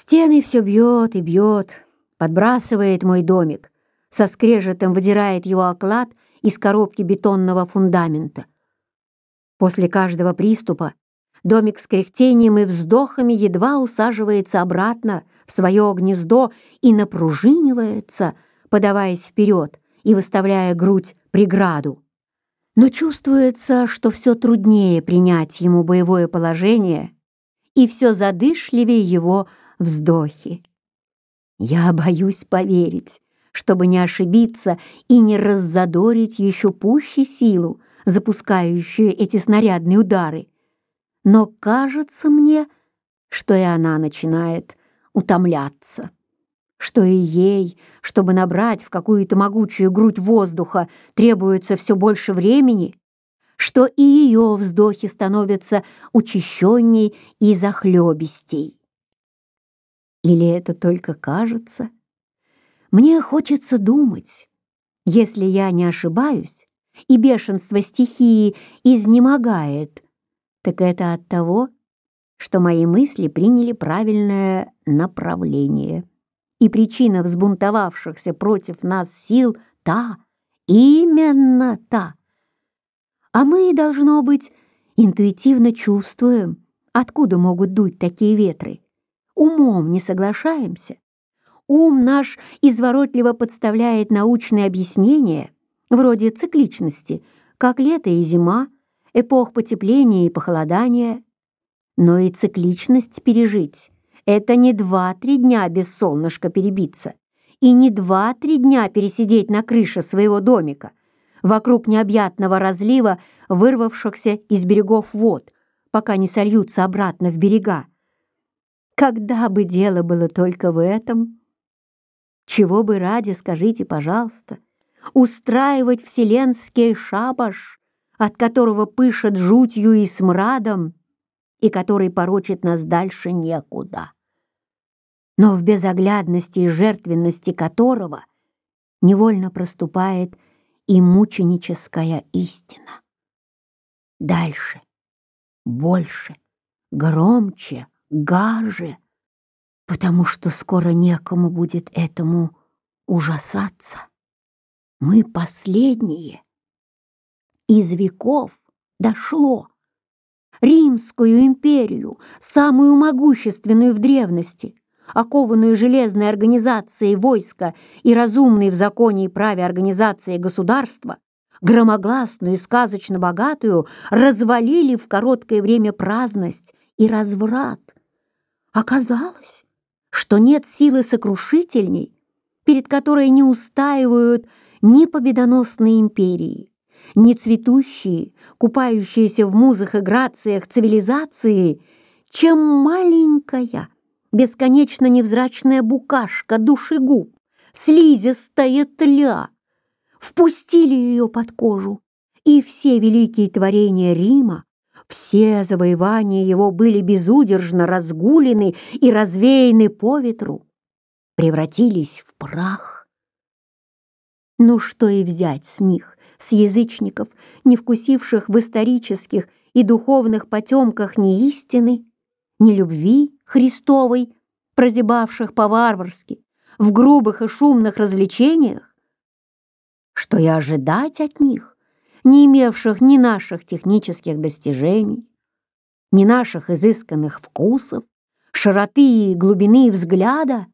стены все бьет и бьет, подбрасывает мой домик, со скрежетом выдирает его оклад из коробки бетонного фундамента. После каждого приступа домик с кряхтением и вздохами едва усаживается обратно в свое гнездо и напружинивается, подаваясь вперед и выставляя грудь преграду. Но чувствуется, что все труднее принять ему боевое положение, и все задышливее его вздохи. Я боюсь поверить, чтобы не ошибиться и не раззадорить еще пуще силу, запускающую эти снарядные удары. Но кажется мне, что и она начинает утомляться, что и ей, чтобы набрать в какую-то могучую грудь воздуха, требуется все больше времени, что и ее вздохи становятся учащенней и захлебистей. Или это только кажется? Мне хочется думать, если я не ошибаюсь, и бешенство стихии изнемогает, так это от того, что мои мысли приняли правильное направление, и причина взбунтовавшихся против нас сил та, именно та. А мы, должно быть, интуитивно чувствуем, откуда могут дуть такие ветры. Умом не соглашаемся. Ум наш изворотливо подставляет научные объяснения, вроде цикличности, как лето и зима, эпох потепления и похолодания. Но и цикличность пережить — это не 2-3 дня без солнышка перебиться, и не 2-3 дня пересидеть на крыше своего домика, вокруг необъятного разлива, вырвавшихся из берегов вод, пока не сольются обратно в берега. Когда бы дело было только в этом? Чего бы ради, скажите, пожалуйста, устраивать вселенский шабаш, от которого пышет жутью и смрадом, и который порочит нас дальше некуда, но в безоглядности и жертвенности которого невольно проступает и мученическая истина. Дальше, больше, громче, гаже, потому что скоро некому будет этому ужасаться. Мы последние. Из веков дошло. Римскую империю, самую могущественную в древности, окованную железной организацией войска и разумной в законе и праве организацией государства, громогласную и сказочно богатую, развалили в короткое время праздность и разврат. Оказалось, что нет силы сокрушительней, перед которой не устаивают ни победоносные империи, ни цветущие, купающиеся в музах и грациях цивилизации, чем маленькая, бесконечно невзрачная букашка душегуб, слизистая тля. Впустили ее под кожу, и все великие творения Рима, все завоевания его были безудержно разгулены и развеяны по ветру, превратились в прах. Ну что и взять с них, с язычников, не вкусивших в исторических и духовных потемках ни истины, ни любви Христовой, прозябавших по-варварски, в грубых и шумных развлечениях? Что и ожидать от них, не имевших ни наших технических достижений, ни наших изысканных вкусов, широты и глубины взгляда,